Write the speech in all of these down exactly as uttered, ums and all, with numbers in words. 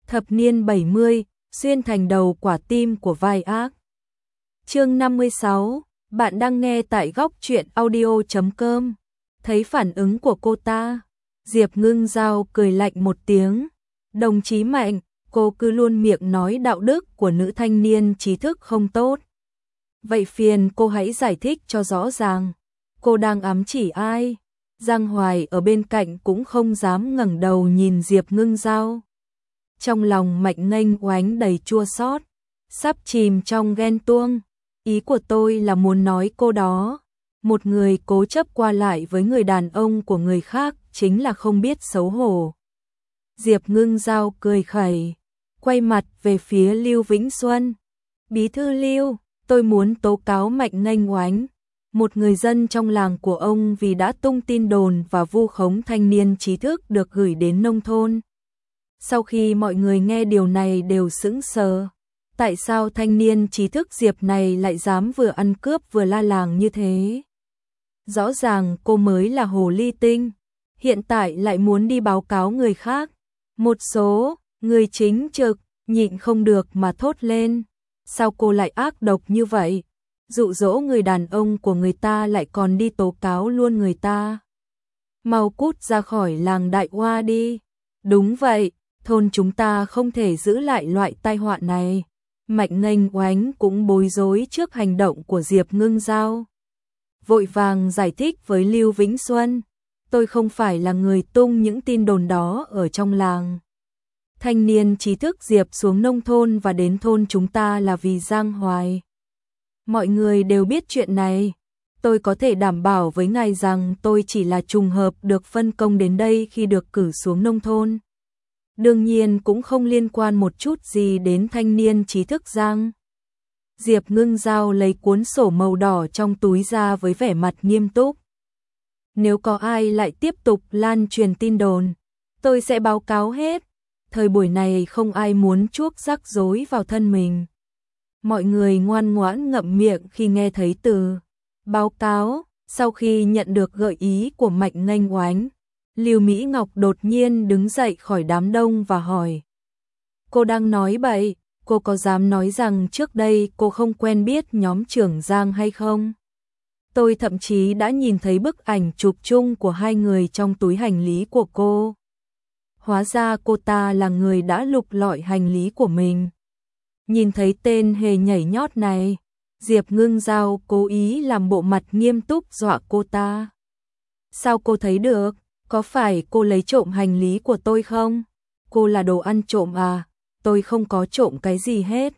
Thập niên bảy mươi, xuyên thành đầu quả tim của vai ác. Chương năm mươi sáu, bạn đang nghe tại góc truyện audio chấm com. Thấy phản ứng của cô ta, Diệp Ngưng Giao cười lạnh một tiếng. Đồng chí Mạnh, cô cứ luôn miệng nói đạo đức của nữ thanh niên trí thức không tốt. Vậy phiền cô hãy giải thích cho rõ ràng. Cô đang ám chỉ ai? Giang Hoài ở bên cạnh cũng không dám ngẩng đầu nhìn Diệp Ngưng Giao. Trong lòng Mạnh nghênh oánh đầy chua xót, sắp chìm trong ghen tuông. Ý của tôi là muốn nói cô đó, một người cố chấp qua lại với người đàn ông của người khác chính là không biết xấu hổ. Diệp Ngưng Giao cười khẩy, quay mặt về phía Lưu Vĩnh Xuân. Bí thư Lưu, tôi muốn tố cáo Mạnh nghênh oánh, một người dân trong làng của ông vì đã tung tin đồn và vu khống thanh niên trí thức được gửi đến nông thôn. Sau khi mọi người nghe điều này đều sững sờ. Tại sao thanh niên trí thức Diệp này lại dám vừa ăn cướp vừa la làng như thế? Rõ ràng cô mới là hồ ly tinh, hiện tại lại muốn đi báo cáo người khác. Một số người chính trực nhịn không được mà thốt lên. Sao cô lại ác độc như vậy? Dụ dỗ người đàn ông của người ta lại còn đi tố cáo luôn người ta. Mau cút ra khỏi làng Đại Hoa đi. Đúng vậy, thôn chúng ta không thể giữ lại loại tai họa này. Mạnh nghênh oánh cũng bối rối trước hành động của Diệp Ngưng Giao. Vội vàng giải thích với Lưu Vĩnh Xuân. Tôi không phải là người tung những tin đồn đó ở trong làng. Thanh niên trí thức Diệp xuống nông thôn và đến thôn chúng ta là vì Giang Hoài. Mọi người đều biết chuyện này. Tôi có thể đảm bảo với ngài rằng tôi chỉ là trùng hợp được phân công đến đây khi được cử xuống nông thôn. Đương nhiên cũng không liên quan một chút gì đến thanh niên trí thức Giang. Diệp Ngưng Giao lấy cuốn sổ màu đỏ trong túi ra với vẻ mặt nghiêm túc. Nếu có ai lại tiếp tục lan truyền tin đồn, tôi sẽ báo cáo hết. Thời buổi này không ai muốn chuốc rắc rối vào thân mình. Mọi người ngoan ngoãn ngậm miệng khi nghe thấy từ báo cáo. Sau khi nhận được gợi ý của Mạnh nghênh oánh, Lưu Mỹ Ngọc đột nhiên đứng dậy khỏi đám đông và hỏi. Cô đang nói bậy, cô có dám nói rằng trước đây cô không quen biết nhóm trưởng Giang hay không? Tôi thậm chí đã nhìn thấy bức ảnh chụp chung của hai người trong túi hành lý của cô. Hóa ra cô ta là người đã lục lọi hành lý của mình. Nhìn thấy tên hề nhảy nhót này, Diệp Ngưng Giao cố ý làm bộ mặt nghiêm túc dọa cô ta. Sao cô thấy được? Có phải cô lấy trộm hành lý của tôi không? Cô là đồ ăn trộm à? Tôi không có trộm cái gì hết.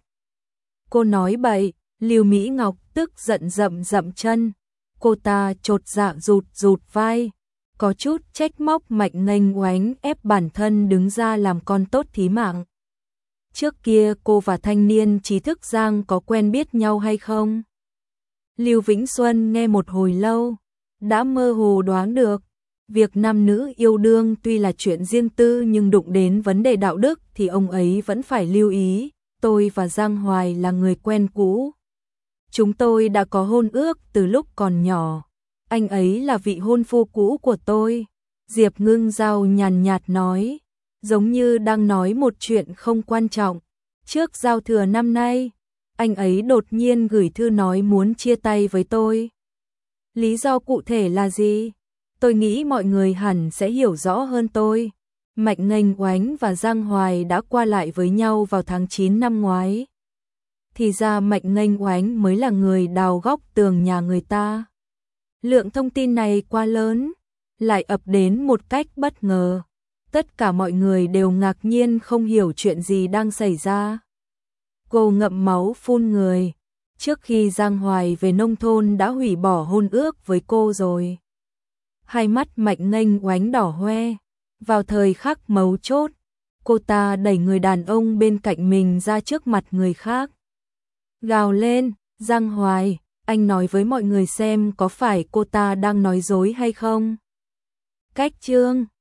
Cô nói bậy, Lưu Mỹ Ngọc tức giận dậm dậm chân. Cô ta chột dạ rụt rụt vai, có chút trách móc Mạnh nghênh oánh ép bản thân đứng ra làm con tốt thí mạng. Trước kia cô và thanh niên trí thức Giang có quen biết nhau hay không? Lưu Vĩnh Xuân nghe một hồi lâu, đã mơ hồ đoán được. Việc nam nữ yêu đương tuy là chuyện riêng tư nhưng đụng đến vấn đề đạo đức thì ông ấy vẫn phải lưu ý. Tôi và Giang Hoài là người quen cũ. Chúng tôi đã có hôn ước từ lúc còn nhỏ. Anh ấy là vị hôn phu cũ của tôi. Diệp Ngưng Giao nhàn nhạt nói, giống như đang nói một chuyện không quan trọng. Trước giao thừa năm nay, anh ấy đột nhiên gửi thư nói muốn chia tay với tôi. Lý do cụ thể là gì? Tôi nghĩ mọi người hẳn sẽ hiểu rõ hơn tôi. Mạnh nghênh oánh và Giang Hoài đã qua lại với nhau vào tháng chín năm ngoái. Thì ra Mạnh nghênh oánh mới là người đào góc tường nhà người ta. Lượng thông tin này quá lớn, lại ập đến một cách bất ngờ. Tất cả mọi người đều ngạc nhiên không hiểu chuyện gì đang xảy ra. Cô ngậm máu phun người. Trước khi Giang Hoài về nông thôn đã hủy bỏ hôn ước với cô rồi. Hai mắt Mạnh nghênh oánh đỏ hoe. Vào thời khắc mấu chốt, cô ta đẩy người đàn ông bên cạnh mình ra trước mặt người khác. Gào lên, Giang Hoài, anh nói với mọi người xem có phải cô ta đang nói dối hay không? Cách chương